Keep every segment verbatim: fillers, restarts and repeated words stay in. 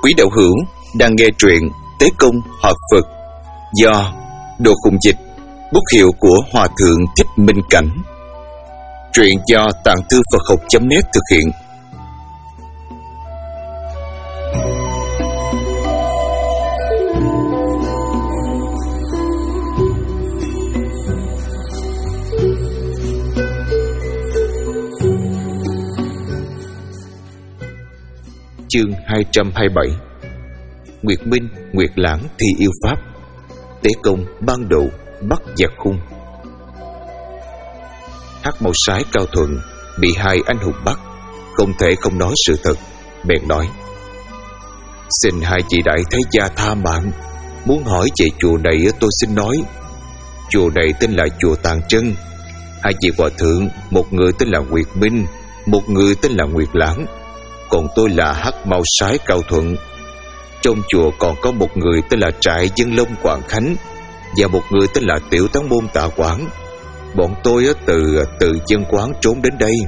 Quý đạo hữu đang nghe truyện Tế Công Hợp Phật do Đồ Khùng Dịch, bút hiệu của Hòa Thượng Thích Minh Cảnh. Truyện do Tạng Thư Phật Học chấm net thực hiện. Chương hai trăm hai mươi bảy. Nguyệt Minh, Nguyệt Lãng thi yêu pháp. Tế Công ban độ bắt giặc khung. Hắc Màu Sái Cao Thuận bị hai anh hùng bắt, không thể không nói sự thật, bèn nói: xin hai chị đại thế gia tha mạng. Muốn hỏi về chùa này tôi xin nói. Chùa này tên là chùa Tàng Trân. Hai vị hòa thượng, một người tên là Nguyệt Minh, một người tên là Nguyệt Lãng, còn tôi là Hắc Màu Sái Cao Thuận. Trong chùa còn có một người tên là Trại Dân Long Quảng Khánh và một người tên là Tiểu Tán Môn Tạ Quảng. Bọn tôi từ từ dân quán trốn đến đây.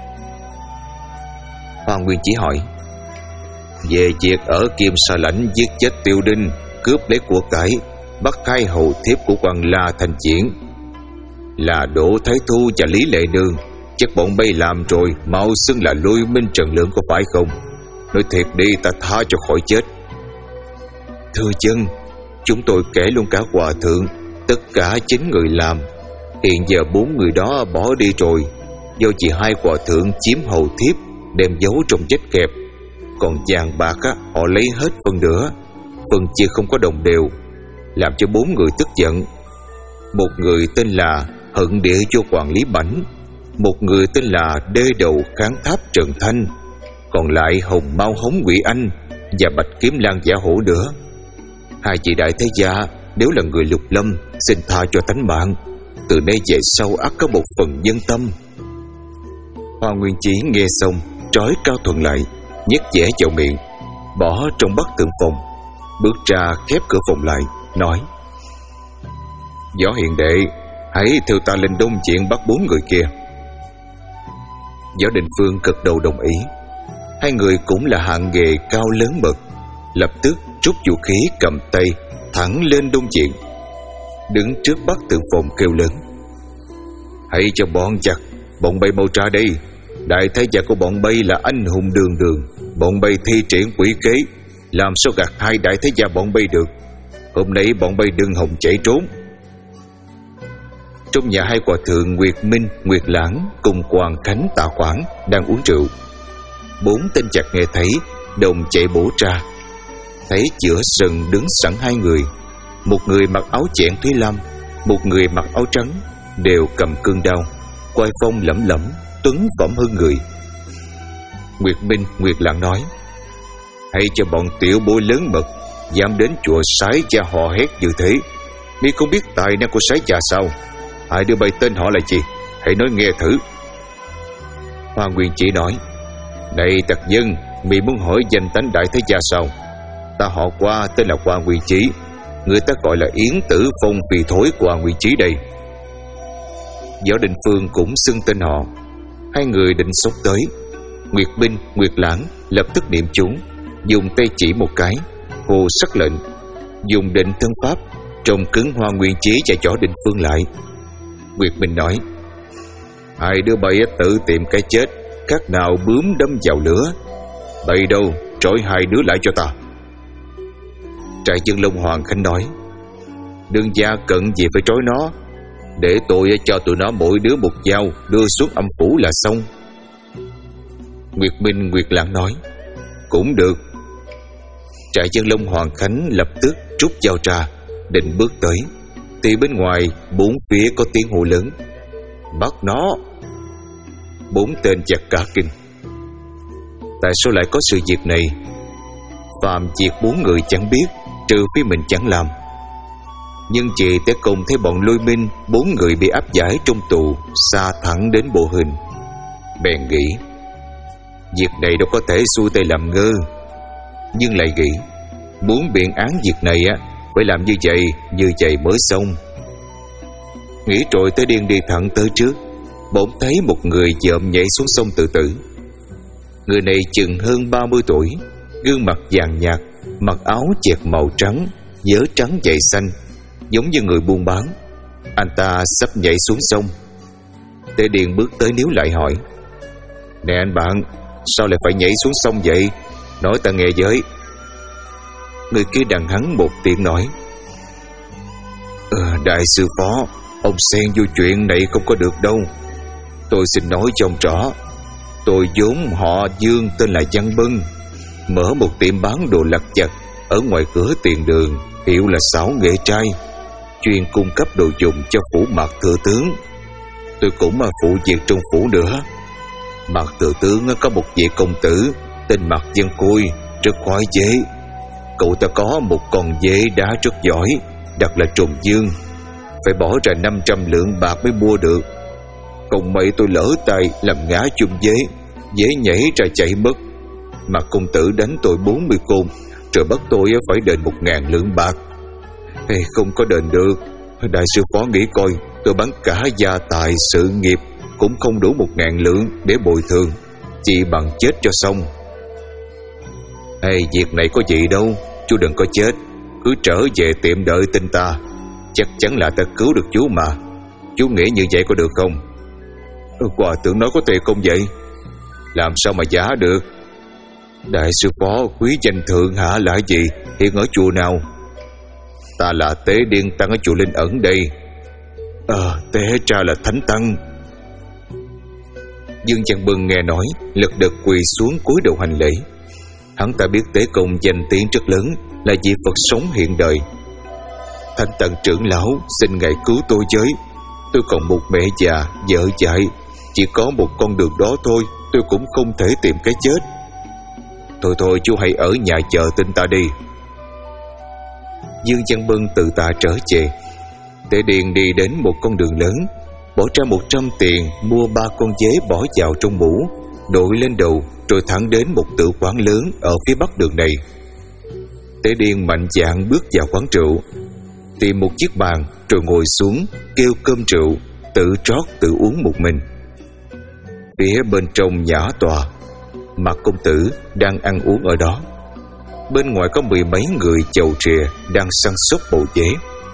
Hoàng Nguyên Chí hỏi: về việc ở Kim Sa Lãnh giết chết Tiêu Đinh, cướp lấy của cải, bắt hai hầu thiếp của quan La thành Triển là Đỗ Thái Thu và Lý Lệ Nương, chắc bọn bay làm rồi mau xưng là Lôi Minh Trần Lượng, có phải không? Nói thiệt đi, ta tha cho khỏi chết. Thưa chân, chúng tôi kể luôn cả hòa thượng, tất cả chín người làm. Hiện giờ bốn người đó bỏ đi rồi, do chỉ hai hòa thượng chiếm hầu thiếp, đem giấu trong vết kẹp. Còn vàng bạc á, họ lấy hết phần nữa, phần chia không có đồng đều, làm cho bốn người tức giận. Một người tên là Hận Địa Vô Hoàng Lý Bảnh, một người tên là Đê Đầu Kháng Tháp Trần Thanh, còn lại Hồng Mau Hống Ngụy Anh và Bạch Kiếm Lan Giả Hổ nữa. Hai chị đại thế gia nếu là người lục lâm, xin tha cho tánh mạng. Từ nay về sau ắt có một phần nhân tâm. Hoa Nguyên Chí nghe xong, trói Cao Thuận lại, nhét dẻ vào miệng, bỏ trong bát tượng phòng, bước ra khép cửa phòng lại, nói: Võ Hiền đệ, hãy theo ta lên Đông Diện bắt bốn người kia. Võ Định Phương gật đầu đồng ý. Hai người cũng là hạng nghề cao lớn bậc, lập tức rút vũ khí cầm tay thẳng lên Đông Diện, đứng trước bát tượng phòng kêu lớn: hãy cho bọn giặc, bọn bay mau ra đây. Đại thế gia của bọn bay là anh hùng đường đường, bọn bay thi triển quỷ kế, làm sao gạt hai đại thế gia bọn bay được. Hôm nay bọn bay đừng hòng chạy trốn. Trong nhà hai hòa thượng Nguyệt Minh, Nguyệt Lãng cùng Hoàng Khánh, Tạ Quảng đang uống rượu. Bốn tên giặc nghe thấy, đồng chạy bổ ra. Thấy giữa sân đứng sẵn hai người, một người mặc áo chẽn Thúy Lam, một người mặc áo trắng, đều cầm cương đao, quai phong lẫm lẫm, tuấn phẩm hơn người. Nguyệt Minh, Nguyệt Lãng nói: hãy cho bọn tiểu bối lớn mật dám đến chùa Sái Gia hò hét như thế, mi không biết tài năng của Sái Gia sao? Hai đứa bay tên họ là gì? Hãy nói nghe thử. Hoa Nguyên Chỉ nói: này tặc dân, mi muốn hỏi danh tánh đại thế gia sao? Ta họ Qua, tên là Hoa Nguyên Chí, người ta gọi là Yến Tử Phong Vì Thối của Hoa Nguyên Chí đây. Võ Định Phương cũng xưng tên họ. Hai người định xốc tới. Nguyệt Minh, Nguyệt Lãng lập tức niệm chú, dùng tay chỉ một cái, hồ sắc lệnh, dùng định thân pháp trồng cứng Hoa Nguyên Chí và Võ Định Phương lại. Nguyệt Minh nói: hai đứa bay tự tìm cái chết, khác nào bướm đâm vào lửa. Bay đâu, trói hai đứa lại cho ta. Trại Dân Long Hoàng Khánh nói: đương gia cận gì phải trói nó, để tôi cho tụi nó mỗi đứa một dao đưa xuống âm phủ là xong. Nguyệt Minh, Nguyệt Lãng nói: cũng được. Trại Dân Long Hoàng Khánh lập tức rút dao ra, định bước tới, thì bên ngoài bốn phía có tiếng hô lớn: bắt nó! Bốn tên giặc cả kinh. Tại sao lại có sự việc này? Phạm việc bốn người chẳng biết, trừ phía mình chẳng làm. Nhưng chị Tế Công thấy bọn Lôi Minh bốn người bị áp giải trong tù, xa thẳng đến bộ hình, bèn nghĩ việc này đâu có thể xuôi tay làm ngơ. Nhưng lại nghĩ muốn biện án việc này á, phải làm như vậy, như vậy mới xong. Nghĩ rồi tới điên đi thẳng tới trước, bỗng thấy một người dợm nhảy xuống sông tự tử. Người này chừng hơn ba mươi tuổi, gương mặt vàng nhạt, mặc áo chẹt màu trắng, vớ trắng giày xanh, giống như người buôn bán. Anh ta sắp nhảy xuống sông. Tế Điền bước tới níu lại hỏi: "Nè anh bạn, sao lại phải nhảy xuống sông vậy? Nói ta nghe với." Người kia đằng hắn một tiếng nói: ờ, "Đại sư phó, ông xen vô chuyện này không có được đâu. Tôi xin nói cho ông rõ. Tôi vốn họ Dương, tên là Văn Bân, mở một tiệm bán đồ lặt vặt ở ngoài cửa tiền đường, hiệu là Xảo Nghệ Trai, chuyên cung cấp đồ dùng cho phủ Mạc thừa tướng. Tôi cũng mà phụ việc trong phủ nữa. Mạc thừa tướng có một vị công tử tên Mạc Văn Khôi, rất khoái dế. Cậu ta có một con dế đá rất giỏi, đặt là Trùng Dương, phải bỏ ra năm trăm lượng bạc mới mua được. Không may tôi lỡ tay làm ngã chung dế, dế nhảy ra chạy mất. Mà công tử đánh tôi bốn mươi côn, rồi bắt tôi phải đền một ngàn lượng bạc. Ê, không có đền được. Đại sư phó nghĩ coi, tôi bán cả gia tài sự nghiệp cũng không đủ một ngàn lượng để bồi thường, chỉ bằng chết cho xong. Ê, việc này có gì đâu, chú đừng có chết, cứ trở về tiệm đợi tin ta. Chắc chắn là ta cứu được chú mà. Chú nghĩ như vậy có được không?" "Hòa thượng nói có thiệt không vậy?" "Làm sao mà giả được? Đại sư phó quý danh thượng hạ là gì, hiện ở chùa nào?" "Ta là Tế Điên Tăng ở chùa Linh Ẩn đây." "Ờ, Tế ra là Thánh Tăng." Dương Văn Bân nghe nói, lật đật quỳ xuống cúi đầu hành lễ. Hắn ta biết Tế Công danh tiếng rất lớn, là vị Phật sống hiện đời. "Thánh Tăng trưởng lão, xin ngài cứu tôi với. Tôi còn một mẹ già, vợ dại, chỉ có một con đường đó thôi, tôi cũng không thể tìm cái chết." "Thôi thôi, chú hãy ở nhà chờ tin ta đi." Dương Văn Bân từ tạ trở về. Tế Điền đi đến một con đường lớn, bỏ ra một trăm tiền mua ba con dế bỏ vào trong mũ, đội lên đầu, rồi thẳng đến một tử quán lớn ở phía bắc đường này. Tế Điền mạnh dạn bước vào quán rượu, tìm một chiếc bàn rồi ngồi xuống, kêu cơm rượu, tự trót tự uống một mình. Phía bên trong nhã tòa, Mạc công tử đang ăn uống ở đó. Bên ngoài có mười mấy người chầu trìa đang săn sóc bộ dế.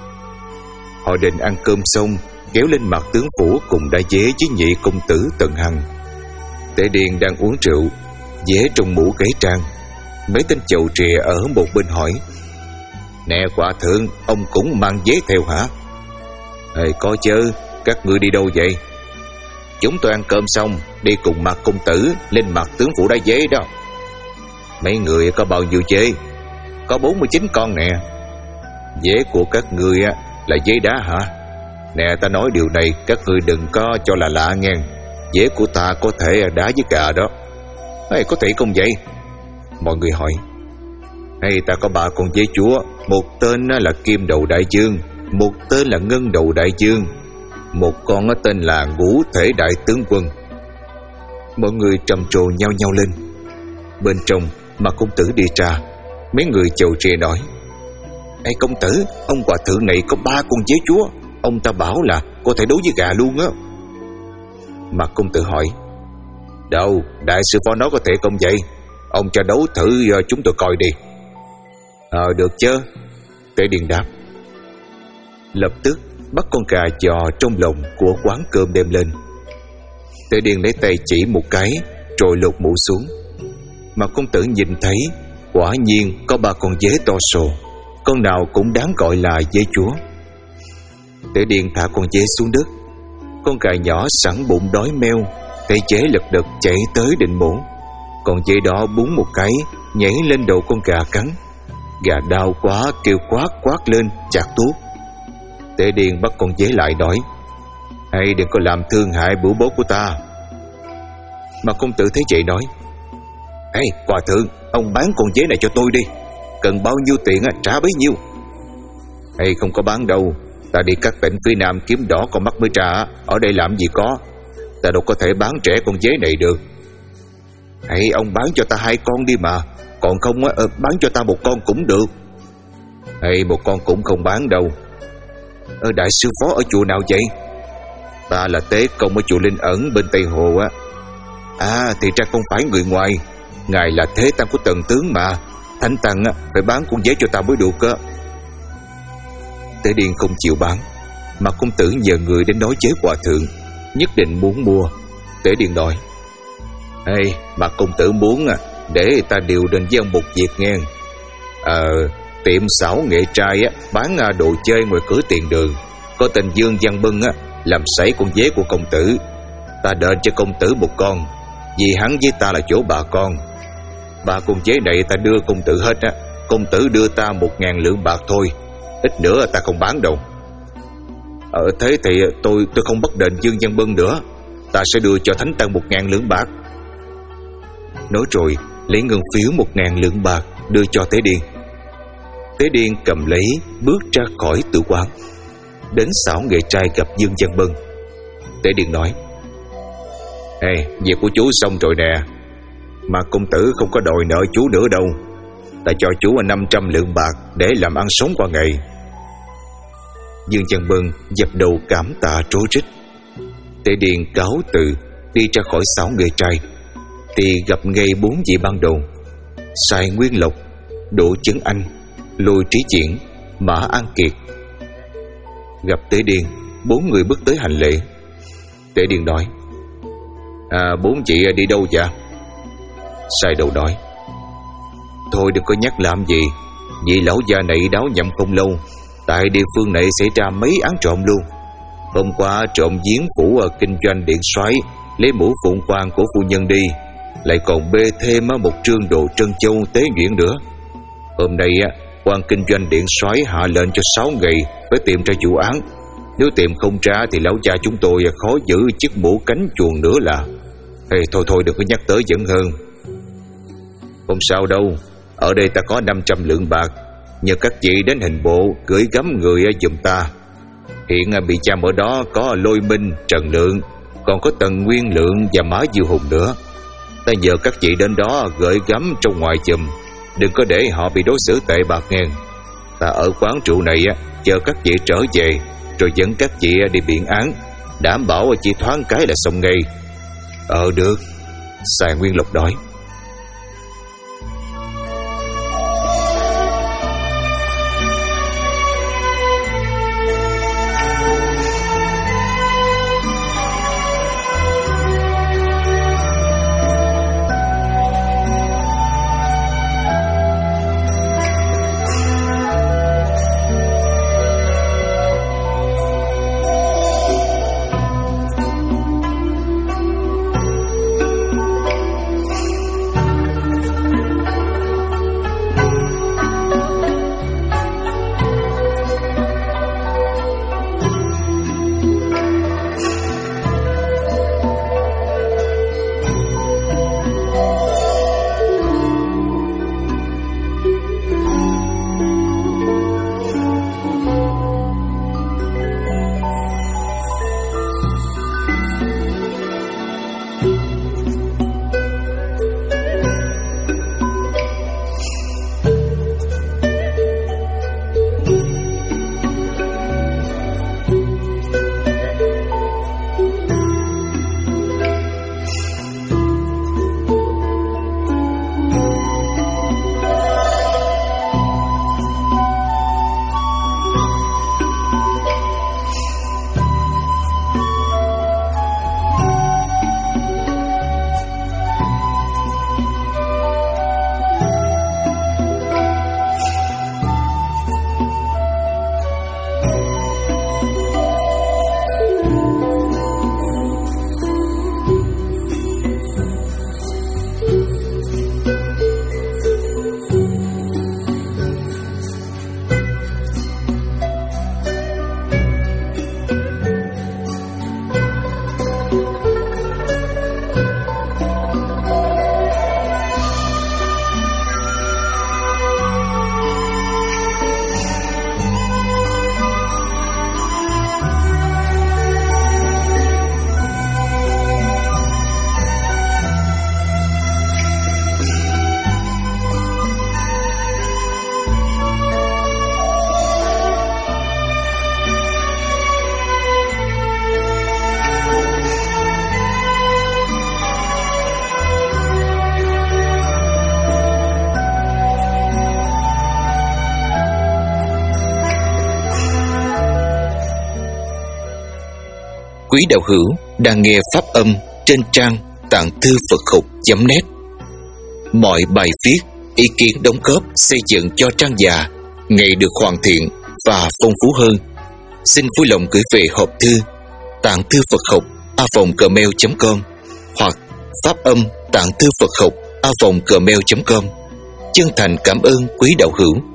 Họ định ăn cơm xong kéo lên Mạc tướng phủ cùng đại dế với nhị công tử Tần Hằng. Tế Điền đang uống rượu, dế trong mũ gãy trang. Mấy tên chầu trìa ở một bên hỏi: "Nè Hòa thượng, ông cũng mang dế theo hả?" "Ê, có chứ, các ngươi đi đâu vậy?" "Chúng tôi ăn cơm xong đi cùng Mạc công tử lên Mạc tướng phủ đá dế đó." "Mấy người có bao nhiêu dế?" "Có bốn mươi chín con nè." "Dế của các ngươi là dế đá hả?" "Nè, ta nói điều này các ngươi đừng có cho là lạ nghe. Dế của ta có thể là đá với gà đó." "Ê, có thể không vậy?" Mọi người hỏi. "Hay ta có ba con dế chúa, một tên là Kim Đầu Đại Dương, một tên là Ngân Đầu Đại Dương, một con tên là Ngũ Thể Đại Tướng Quân." Mọi người trầm trồ nhau nhau lên. Bên trong, Mạc công tử đi ra. Mấy người chầu trìa nói: "Ê công tử, ông hòa thượng này có ba con dế chúa, ông ta bảo là có thể đấu với gà luôn á." Mạc công tử hỏi: "Đâu, đại sư phó nói có thể không vậy? Ông cho đấu thử uh, chúng tôi coi đi." "Ờ được chứ." Tế Điền đáp. Lập tức bắt con gà giò trong lồng của quán cơm đem lên. Tế Điền lấy tay chỉ một cái rồi lột mũ xuống. Mà công tử nhìn thấy quả nhiên có ba con dế to sồ, con nào cũng đáng gọi là dế chúa. Tế Điền thả con dế xuống đất. Con gà nhỏ sẵn bụng đói meo, thấy dế lật đật chạy tới định mổ. Con dế đó búng một cái nhảy lên đầu con gà cắn. Gà đau quá kêu quát quát lên chặt tuốt. Tế Điền bắt con dế lại nói: "Hãy đừng có làm thương hại bửu bố của ta." Mà công tử thấy vậy nói: "Ê hòa thượng, ông bán con dế này cho tôi đi, cần bao nhiêu tiền trả bấy nhiêu." "Ê không có bán đâu, ta đi các tỉnh phía Nam kiếm đỏ con mắt mới trả, ở đây làm gì có, ta đâu có thể bán rẻ con dế này được." "Ê ông bán cho ta hai con đi mà, còn không á, bán cho ta một con cũng được." "Ê một con cũng không bán đâu." "Ờ đại sư phó ở chùa nào vậy?" "Ta là Tế Công ở chùa Linh Ẩn bên Tây Hồ á." "À thì ra không phải người ngoài, ngài là Thế Tăng của Tần tướng mà, Thánh Tăng á, phải bán con dế cho ta mới được á. Tế Điền không chịu bán, mà công tử nhờ người đến nói với hòa thượng nhất định muốn mua. Tế Điền nói: Ê, mà công tử muốn à, để ta điều đến với ông một việc nghe. Ờ, tiệm xảo nghệ trai á, bán đồ chơi ngoài cửa tiền đường, có tên Dương Văn Bân á, làm sảy con dế của công tử. Ta đền cho công tử một con, vì hắn với ta là chỗ bà con. Ba con dế này ta đưa công tử hết á, công tử đưa ta một ngàn lượng bạc thôi, ít nữa ta không bán đâu. Ờ, thế thì tôi tôi không bắt đền Dương Văn Bân nữa, ta sẽ đưa cho Thánh Tăng một ngàn lượng bạc. Nói rồi lấy ngân phiếu một ngàn lượng bạc đưa cho Tế Điền. Tế Điền cầm lấy bước ra khỏi tử quán, đến xảo nghệ trai gặp Dương Văn Bân. Tế Điền nói: Ê, việc của chú xong rồi nè, mà công tử không có đòi nợ chú nữa đâu. Ta cho chú năm trăm lượng bạc để làm ăn sống qua ngày. Dương Văn Bân dập đầu cảm tạ rối rít. Tế Điền cáo từ đi ra khỏi xảo nghệ trai thì gặp ngay bốn vị ban đầu: Sài Nguyên Lộc, Đỗ Chấn Anh, Lôi Trí Diễn, Mã An Kiệt. Gặp Tế Điền, bốn người bước tới hành lễ. Tế Điền nói: À, bốn chị đi đâu vậy? Sài Đầu nói: Thôi đừng có nhắc làm gì, vị lão già này đáo nhậm không lâu, tại địa phương này xảy ra mấy án trộm luôn. Hôm qua trộm giếng phủ ở kinh doanh điện xoáy, lấy mũ phụng quan của phu nhân đi, lại còn bê thêm một trương đồ trân châu tế nhuyễn nữa. Hôm nay quan kinh doanh điện xoáy hạ lệnh cho sáu ngày phải tìm ra vụ án. Nếu tìm không ra thì lão cha chúng tôi khó giữ chiếc mũ cánh chuồng nữa là. Hey, thôi thôi đừng có nhắc tới vẫn hơn. Không sao đâu, ở đây ta có năm trăm lượng bạc, nhờ các chị đến hình bộ gửi gắm người giùm ta. Hiện bị giam ở đó có Lôi Minh, Trần Lượng, còn có Tần Nguyên Lượng và Mã Diêu Hùng nữa. Ta nhờ các chị đến đó gửi gắm trong ngoài giùm, đừng có để họ bị đối xử tệ bạc nghe. Ta ở quán rượu này chờ các chị trở về, rồi dẫn các chị đi biện án, đảm bảo chỉ thoáng cái là xong ngay. Ờ được, Sài Nguyên Lộc nói. quý đạo hữu đang nghe pháp âm trên trang tạng thư Phật học chấm net. Mọi bài viết, ý kiến đóng góp xây dựng cho trang già ngày được hoàn thiện và phong phú hơn. Xin vui lòng gửi về hộp thư tạng thư Phật học a vòng gmail chấm com hoặc pháp âm tạng thư Phật học a vòng gmail chấm com. Chân thành cảm ơn quý đạo hữu.